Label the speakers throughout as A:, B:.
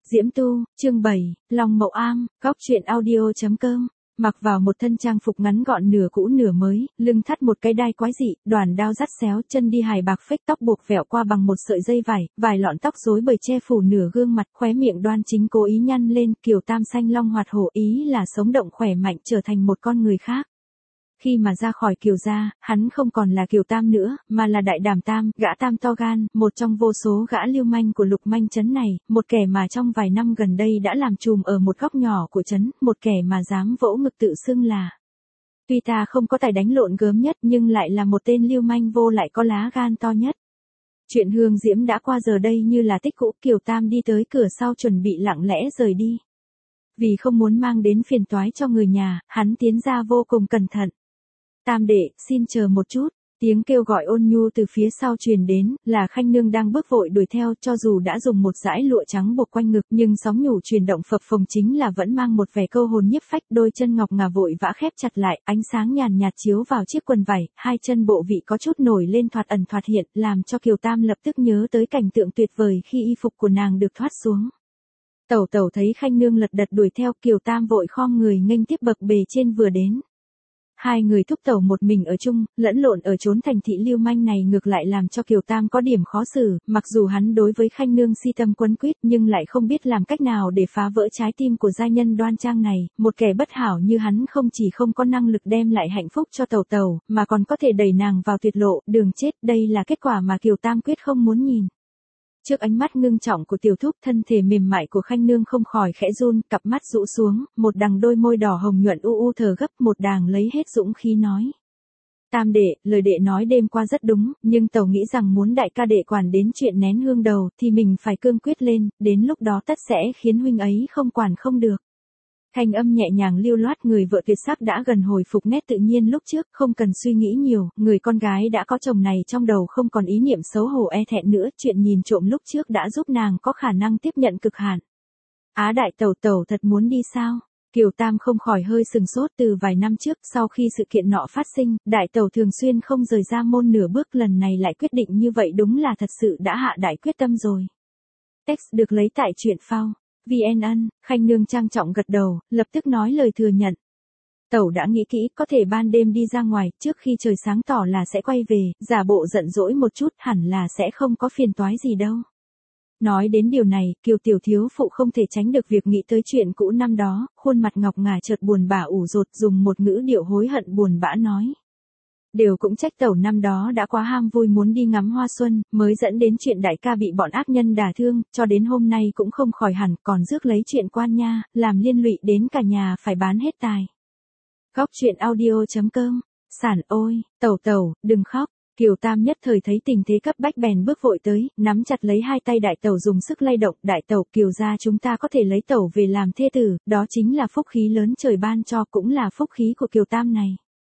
A: Diễm Tu, chương 7, Long Mậu Am, góc truyện audio.com. Mặc vào một thân trang phục ngắn gọn nửa cũ nửa mới, lưng thắt một cái đai quái dị, đoàn đao dắt xéo, chân đi hài bạc phết, tóc buộc vẹo qua bằng một sợi dây vài lọn tóc rối bời che phủ nửa gương mặt, khóe miệng đoan chính cố ý nhăn lên, Kiều Tam xanh long hoạt hổ, ý là sống động khỏe mạnh trở thành một con người khác. Khi mà ra khỏi Kiều gia, hắn không còn là Kiều Tam nữa, mà là Đại Đảm Tam, gã tam to gan, một trong vô số gã lưu manh của Lục Manh trấn này, một kẻ mà trong vài năm gần đây đã làm trùm ở một góc nhỏ của trấn, một kẻ mà dám vỗ ngực tự xưng là. Tuy ta không có tài đánh lộn gớm nhất nhưng lại là một tên lưu manh vô lại có lá gan to nhất. Chuyện Hương Diễm đã qua giờ đây như là tích cũ, Kiều Tam đi tới cửa sau chuẩn bị lặng lẽ rời đi. Vì không muốn mang đến phiền toái cho người nhà, hắn tiến ra vô cùng cẩn thận. Tam đệ, xin chờ một chút, tiếng kêu gọi ôn nhu từ phía sau truyền đến, là Khanh Nương đang bước vội đuổi theo, cho dù đã dùng một dải lụa trắng buộc quanh ngực nhưng sóng nhủ truyền động phập phồng chính là vẫn mang một vẻ câu hồn nhiếp phách, đôi chân ngọc ngà vội vã khép chặt lại, ánh sáng nhàn nhạt chiếu vào chiếc quần vải, hai chân bộ vị có chút nổi lên thoạt ẩn thoạt hiện, làm cho Kiều Tam lập tức nhớ tới cảnh tượng tuyệt vời khi y phục của nàng được thoát xuống. Tẩu thấy Khanh Nương lật đật đuổi theo, Kiều Tam vội khom người nghênh tiếp bậc bề trên vừa đến. Hai người thúc tẩu một mình ở chung, lẫn lộn ở chốn thành thị lưu manh này ngược lại làm cho Kiều Tam có điểm khó xử, mặc dù hắn đối với Khanh Nương si tâm quấn quýt nhưng lại không biết làm cách nào để phá vỡ trái tim của giai nhân đoan trang này, một kẻ bất hảo như hắn không chỉ không có năng lực đem lại hạnh phúc cho tẩu, mà còn có thể đẩy nàng vào tuyệt lộ, đường chết, đây là kết quả mà Kiều Tam quyết không muốn nhìn. Trước ánh mắt ngưng trọng của tiểu thúc, thân thể mềm mại của Khanh Nương không khỏi khẽ run, cặp mắt rũ xuống, một đằng đôi môi đỏ hồng nhuận u thở gấp, một đàng lấy hết dũng khí nói. Tam đệ, lời đệ nói đêm qua rất đúng, nhưng tẩu nghĩ rằng muốn đại ca đệ quản đến chuyện nén hương đầu, thì mình phải cương quyết lên, đến lúc đó tất sẽ khiến huynh ấy không quản không được. Thanh âm nhẹ nhàng lưu loát, người vợ tuyệt sắc đã gần hồi phục nét tự nhiên lúc trước, không cần suy nghĩ nhiều, người con gái đã có chồng này trong đầu không còn ý niệm xấu hổ e thẹn nữa, chuyện nhìn trộm lúc trước đã giúp nàng có khả năng tiếp nhận cực hạn. Á đại tẩu thật muốn đi sao? Kiều Tam không khỏi hơi sừng sốt, từ vài năm trước, sau khi sự kiện nọ phát sinh, đại tẩu thường xuyên không rời ra môn nửa bước, lần này lại quyết định như vậy đúng là thật sự đã hạ đại quyết tâm rồi. Text được lấy tại truyện phao. VNN, Khanh Nương trang trọng gật đầu, lập tức nói lời thừa nhận. Tẩu đã nghĩ kỹ, có thể ban đêm đi ra ngoài, trước khi trời sáng tỏ là sẽ quay về, giả bộ giận dỗi một chút, hẳn là sẽ không có phiền toái gì đâu. Nói đến điều này, Kiều tiểu thiếu phụ không thể tránh được việc nghĩ tới chuyện cũ năm đó, khuôn mặt ngọc ngà chợt buồn bã ủ rột, dùng một ngữ điệu hối hận buồn bã nói. Đều cũng trách tẩu năm đó đã quá ham vui muốn đi ngắm hoa xuân, mới dẫn đến chuyện đại ca bị bọn ác nhân đả thương, cho đến hôm nay cũng không khỏi hẳn, còn rước lấy chuyện quan nha, làm liên lụy đến cả nhà phải bán hết tài. Góc truyện audio.com, sản ôi, tẩu, đừng khóc. Kiều Tam nhất thời thấy tình thế cấp bách bèn bước vội tới, nắm chặt lấy hai tay đại tẩu dùng sức lay động, đại tẩu, Kiều gia chúng ta có thể lấy tẩu về làm thê tử, đó chính là phúc khí lớn trời ban cho, cũng là phúc khí của Kiều Tam này.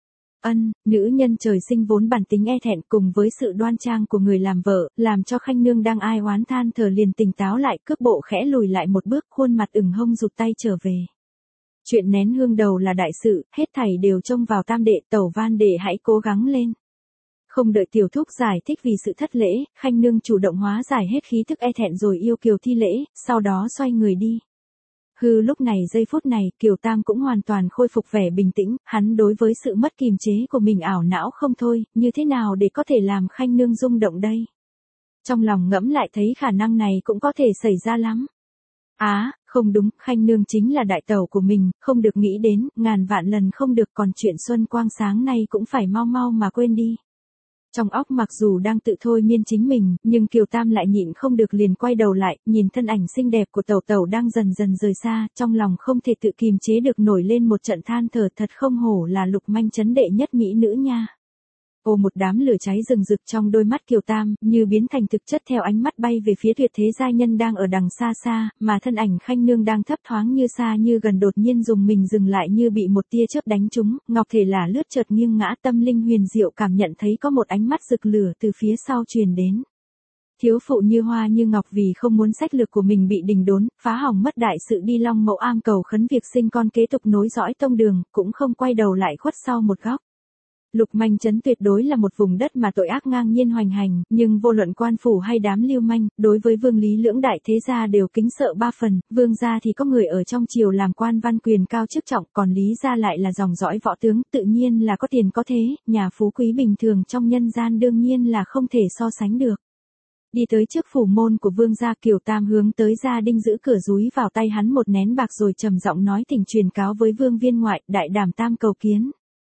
A: Nữ nhân trời sinh vốn bản tính e thẹn cùng với sự đoan trang của người làm vợ, làm cho Khanh Nương đang ai oán than thở liền tỉnh táo lại, cước bộ khẽ lùi lại một bước, khuôn mặt ửng hông rụt tay trở về. Chuyện nén hương đầu là đại sự, hết thảy đều trông vào Tam đệ, tẩu van đệ hãy cố gắng lên. Không đợi tiểu thúc giải thích vì sự thất lễ, Khanh Nương chủ động hóa giải hết khí thức e thẹn rồi yêu kiều thi lễ, sau đó xoay người đi. Lúc này giây phút này, Kiều Tam cũng hoàn toàn khôi phục vẻ bình tĩnh, hắn đối với sự mất kiềm chế của mình ảo não không thôi, như thế nào để có thể làm Khanh Nương rung động đây? Trong lòng ngẫm lại thấy khả năng này cũng có thể xảy ra lắm. Không đúng, Khanh Nương chính là đại tẩu của mình, không được nghĩ đến, ngàn vạn lần không được, còn chuyện xuân quang sáng nay cũng phải mau mà quên đi. Trong óc mặc dù đang tự thôi miên chính mình, nhưng Kiều Tam lại nhịn không được liền quay đầu lại, nhìn thân ảnh xinh đẹp của tẩu đang dần dần rời xa, trong lòng không thể tự kìm chế được nổi lên một trận than thở, thật không hổ là Lục Manh trấn đệ nhất mỹ nữ nha. Một đám lửa cháy rừng rực trong đôi mắt Kiều Tam, như biến thành thực chất theo ánh mắt bay về phía tuyệt thế giai nhân đang ở đằng xa, mà thân ảnh Khanh Nương đang thấp thoáng như xa như gần đột nhiên dùng mình dừng lại như bị một tia chớp đánh trúng, ngọc thể là lướt chợt nghiêng ngã, tâm linh huyền diệu cảm nhận thấy có một ánh mắt rực lửa từ phía sau truyền đến. Thiếu phụ như hoa như ngọc vì không muốn sách lược của mình bị đình đốn, phá hỏng mất đại sự đi Long Mậu Am cầu khấn việc sinh con kế tục nối dõi tông đường, cũng không quay đầu lại khuất sau một góc. Lục Manh Trấn tuyệt đối là một vùng đất mà tội ác ngang nhiên hoành hành, nhưng vô luận quan phủ hay đám lưu manh, đối với Vương Lý lưỡng đại thế gia đều kính sợ ba phần, Vương gia thì có người ở trong triều làm quan văn quyền cao chức trọng, còn Lý gia lại là dòng dõi võ tướng, tự nhiên là có tiền có thế, nhà phú quý bình thường trong nhân gian đương nhiên là không thể so sánh được. Đi tới trước phủ môn của Vương gia, Kiều Tam hướng tới gia đinh giữ cửa dúi vào tay hắn một nén bạc rồi trầm giọng nói, thỉnh truyền cáo với Vương viên ngoại, đại đảm tam cầu kiến.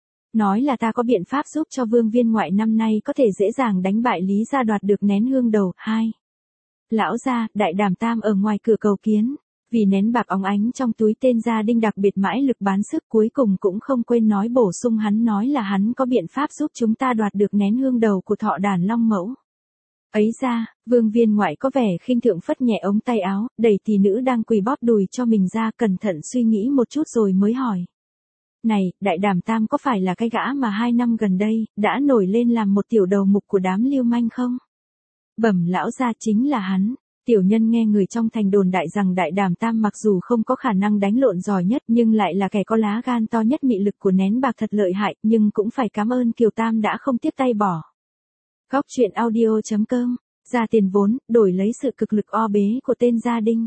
A: Nói là ta có biện pháp giúp cho Vương viên ngoại năm nay có thể dễ dàng đánh bại Lý gia đoạt được nén hương đầu. 2. Lão gia, đại đảm tam ở ngoài cửa cầu kiến. Vì nén bạc óng ánh trong túi, tên gia đinh đặc biệt mãi lực bán sức, cuối cùng cũng không quên nói bổ sung, hắn nói là hắn có biện pháp giúp chúng ta đoạt được nén hương đầu của thọ đàn Long Mẫu. Ấy ra, Vương viên ngoại có vẻ khinh thường phất nhẹ ống tay áo, đẩy tỷ nữ đang quỳ bóp đùi cho mình ra, cẩn thận suy nghĩ một chút rồi mới hỏi. Này, đại đảm tam có phải là cái gã mà 2 năm gần đây, đã nổi lên làm một tiểu đầu mục của đám lưu manh không? Bẩm lão gia, chính là hắn. Tiểu nhân nghe người trong thành đồn đại rằng đại đảm tam mặc dù không có khả năng đánh lộn giỏi nhất nhưng lại là kẻ có lá gan to nhất, mị lực của nén bạc thật lợi hại, nhưng cũng phải cảm ơn Kiều Tam đã không tiếp tay bỏ. Góc truyện audio.com, ra tiền vốn, đổi lấy sự cực lực o bế của tên gia đinh.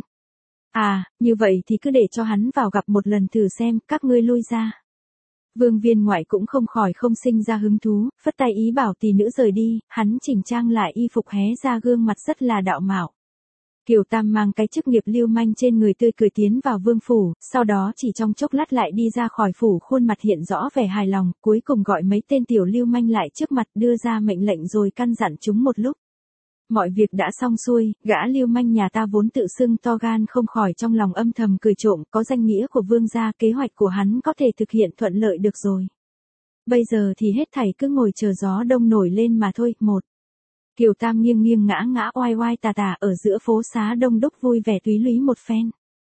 A: À, như vậy thì cứ để cho hắn vào gặp một lần thử xem, các ngươi lui ra. Vương viên ngoại cũng không khỏi không sinh ra hứng thú, phất tay ý bảo tỷ nữ rời đi, hắn chỉnh trang lại y phục hé ra gương mặt rất là đạo mạo. Kiều Tam mang cái chức nghiệp lưu manh trên người tươi cười tiến vào vương phủ, sau đó chỉ trong chốc lát lại đi ra khỏi phủ, khuôn mặt hiện rõ vẻ hài lòng, cuối cùng gọi mấy tên tiểu lưu manh lại trước mặt, đưa ra mệnh lệnh rồi căn dặn chúng một lúc. Mọi việc đã xong xuôi, gã lưu manh nhà ta vốn tự xưng to gan không khỏi trong lòng âm thầm cười trộm, có danh nghĩa của Vương gia, kế hoạch của hắn có thể thực hiện thuận lợi được rồi. Bây giờ thì hết thảy cứ ngồi chờ gió đông nổi lên mà thôi. 1. Kiều Tam nghiêng nghiêng ngã ngã oai oai tà tà ở giữa phố xá đông đúc vui vẻ túy lúy một phen.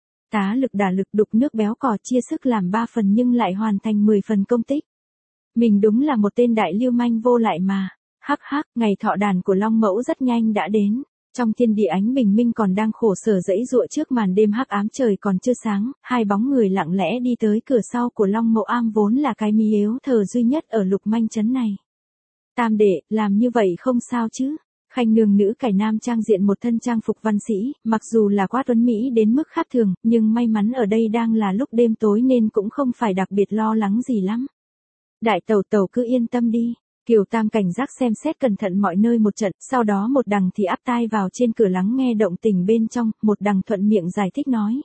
A: Tá lực đả lực, đục nước béo cò, chia sức làm 3 phần nhưng lại hoàn thành 10 phần công tích. Mình đúng là một tên đại lưu manh vô lại mà. Hắc hắc, ngày thọ đàn của Long Mẫu rất nhanh đã đến. Trong thiên địa ánh bình minh còn đang khổ sở dẫy dụa trước màn đêm hắc ám, trời còn chưa sáng, 2 bóng người lặng lẽ đi tới cửa sau của Long Mẫu Am, vốn là cái mi yếu thờ duy nhất ở Lục Manh Trấn này. Tam đệ, làm như vậy không sao chứ? Khanh nương nữ cải nam trang diện một thân trang phục văn sĩ, mặc dù là quá tuấn mỹ đến mức khác thường, nhưng may mắn ở đây đang là lúc đêm tối nên cũng không phải đặc biệt lo lắng gì lắm. Đại tẩu tẩu cứ yên tâm đi. Kiều Tam cảnh giác xem xét cẩn thận mọi nơi một trận, sau đó một đằng thì áp tai vào trên cửa lắng nghe động tình bên trong, một đằng thuận miệng giải thích nói.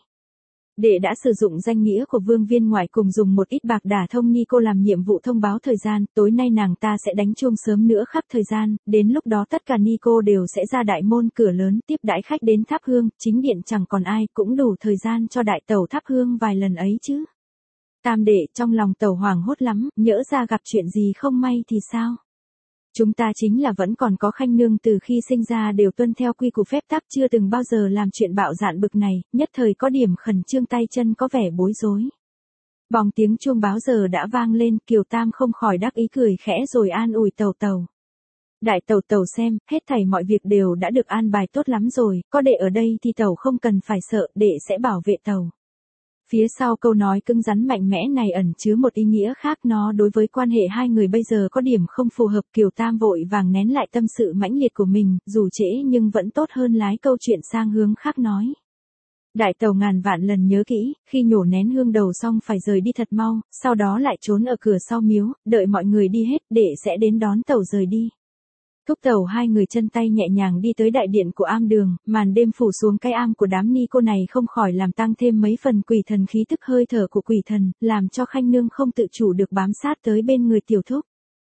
A: Đệ đã sử dụng danh nghĩa của Vương viên ngoại cùng dùng một ít bạc đả thông Nico làm nhiệm vụ thông báo thời gian, tối nay nàng ta sẽ đánh chuông sớm nữa khắp thời gian, đến lúc đó tất cả Nico đều sẽ ra đại môn cửa lớn tiếp đãi khách đến thắp hương, chính điện chẳng còn ai, cũng đủ thời gian cho đại tẩu thắp hương vài lần ấy chứ. Tam đệ, trong lòng tẩu hoảng hốt lắm, nhỡ ra gặp chuyện gì không may thì sao? Chúng ta chính là vẫn còn có Khanh nương từ khi sinh ra đều tuân theo quy củ phép tắc, chưa từng bao giờ làm chuyện bạo dạn bực này, nhất thời có điểm khẩn trương, tay chân có vẻ bối rối. Bòng tiếng chuông báo giờ đã vang lên, Kiều Tam không khỏi đắc ý cười khẽ rồi an ủi tẩu tẩu. Đại tẩu tẩu xem, hết thảy mọi việc đều đã được an bài tốt lắm rồi, có đệ ở đây thì tẩu không cần phải sợ, đệ sẽ bảo vệ tẩu. Phía sau câu nói cứng rắn mạnh mẽ này ẩn chứa một ý nghĩa khác, nó đối với quan hệ hai người bây giờ có điểm không phù hợp. Kiều Tam vội vàng nén lại tâm sự mãnh liệt của mình, dù trễ nhưng vẫn tốt hơn lái câu chuyện sang hướng khác nói. Đại tẩu ngàn vạn lần nhớ kỹ, khi nhổ nén hương đầu xong phải rời đi thật mau, sau đó lại trốn ở cửa sau miếu, đợi mọi người đi hết, đệ sẽ đến đón tẩu rời đi. Thúc tẩu hai người chân tay nhẹ nhàng đi tới đại điện của am đường, màn đêm phủ xuống cái am của đám ni cô này không khỏi làm tăng thêm mấy phần quỷ thần khí tức, hơi thở của quỷ thần, làm cho Khanh nương không tự chủ được bám sát tới bên người tiểu thúc.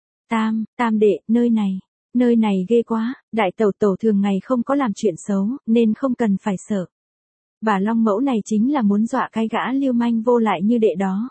A: Tam đệ, nơi này ghê quá, đại tẩu tẩu thường ngày không có làm chuyện xấu, nên không cần phải sợ. Bà Long Mẫu này chính là muốn dọa cái gã lưu manh vô lại như đệ đó.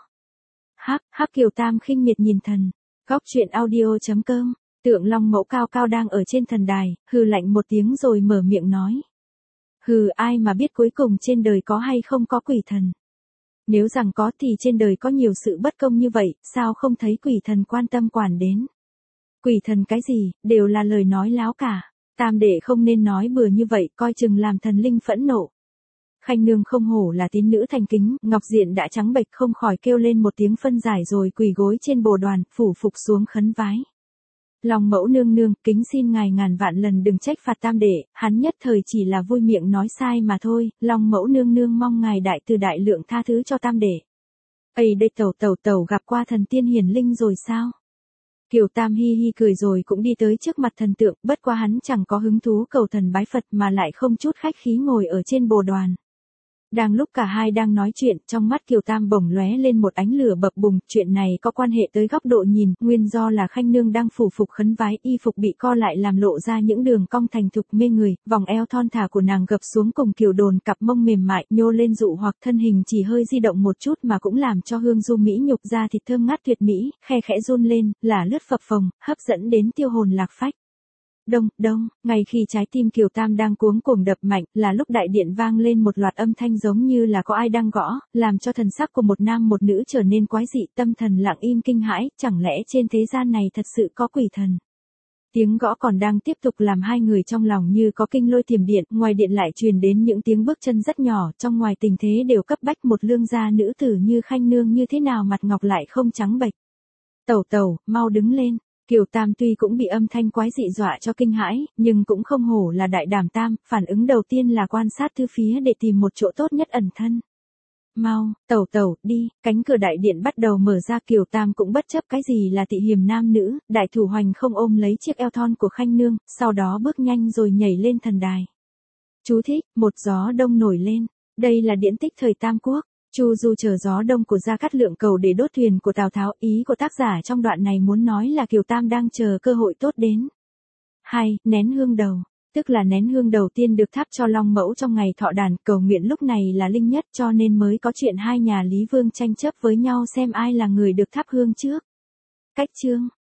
A: Hắc Kiều Tam khinh miệt nhìn thần. Góc truyện audio.com. Tượng Long Mẫu cao cao đang ở trên thần đài, hừ lạnh một tiếng rồi mở miệng nói. Hừ, ai mà biết cuối cùng trên đời có hay không có quỷ thần. Nếu rằng có thì trên đời có nhiều sự bất công như vậy, sao không thấy quỷ thần quan tâm quản đến. Quỷ thần cái gì, đều là lời nói láo cả. Tam đệ không nên nói bừa như vậy, coi chừng làm thần linh phẫn nộ. Khanh nương không hổ là tín nữ thành kính, ngọc diện đã trắng bệch không khỏi kêu lên một tiếng phân giải rồi quỳ gối trên bồ đoàn, phủ phục xuống khấn vái. Long mẫu nương nương, kính xin ngài ngàn vạn lần đừng trách phạt tam đệ, hắn nhất thời chỉ là vui miệng nói sai mà thôi, Long mẫu nương nương mong ngài đại từ đại lượng tha thứ cho tam đệ. Ây đây tẩu gặp qua thần tiên hiển linh rồi sao? Kiều Tam hi hi cười rồi cũng đi tới trước mặt thần tượng, bất qua hắn chẳng có hứng thú cầu thần bái Phật mà lại không chút khách khí ngồi ở trên bồ đoàn. Đang lúc cả hai đang nói chuyện, trong mắt Kiều Tam bỗng lóe lên một ánh lửa bập bùng, chuyện này có quan hệ tới góc độ nhìn, nguyên do là Khanh nương đang phủ phục khấn vái, y phục bị co lại làm lộ ra những đường cong thành thục mê người, vòng eo thon thả của nàng gập xuống cùng Kiều Đồn, cặp mông mềm mại nhô lên dụ hoặc thân hình chỉ hơi di động một chút mà cũng làm cho hương du mỹ nhục da thịt thơm ngát tuyệt mỹ, khe khẽ run lên, là lướt phập phồng, hấp dẫn đến tiêu hồn lạc phách. Đông, ngay khi trái tim Kiều Tam đang cuống cuồng đập mạnh, là lúc đại điện vang lên một loạt âm thanh giống như là có ai đang gõ, làm cho thần sắc của một nam một nữ trở nên quái dị, tâm thần lặng im kinh hãi, chẳng lẽ trên thế gian này thật sự có quỷ thần. Tiếng gõ còn đang tiếp tục làm hai người trong lòng như có kinh lôi tiềm điện, ngoài điện lại truyền đến những tiếng bước chân rất nhỏ, trong ngoài tình thế đều cấp bách, một lương gia nữ tử như Khanh nương như thế nào mặt ngọc lại không trắng bệch. Tẩu, mau đứng lên. Kiều Tam tuy cũng bị âm thanh quái dị dọa cho kinh hãi, nhưng cũng không hổ là đại đảm tam, phản ứng đầu tiên là quan sát tứ phía để tìm một chỗ tốt nhất ẩn thân. Mau, tẩu, đi, cánh cửa đại điện bắt đầu mở ra, Kiều Tam cũng bất chấp cái gì là tị hiềm nam nữ, đại thủ hoành không ôm lấy chiếc eo thon của Khanh nương, sau đó bước nhanh rồi nhảy lên thần đài. Chú thích, một gió đông nổi lên, đây là điển tích thời Tam Quốc. Chu Du chờ gió đông của Gia Cát Lượng cầu để đốt thuyền của Tào Tháo, ý của tác giả trong đoạn này muốn nói là Kiều Tam đang chờ cơ hội tốt đến. 2. Nén hương đầu, tức là nén hương đầu tiên được thắp cho Long Mẫu trong ngày thọ đàn, cầu nguyện lúc này là linh nhất cho nên mới có chuyện hai nhà Lý Vương tranh chấp với nhau xem ai là người được thắp hương trước. Cách chương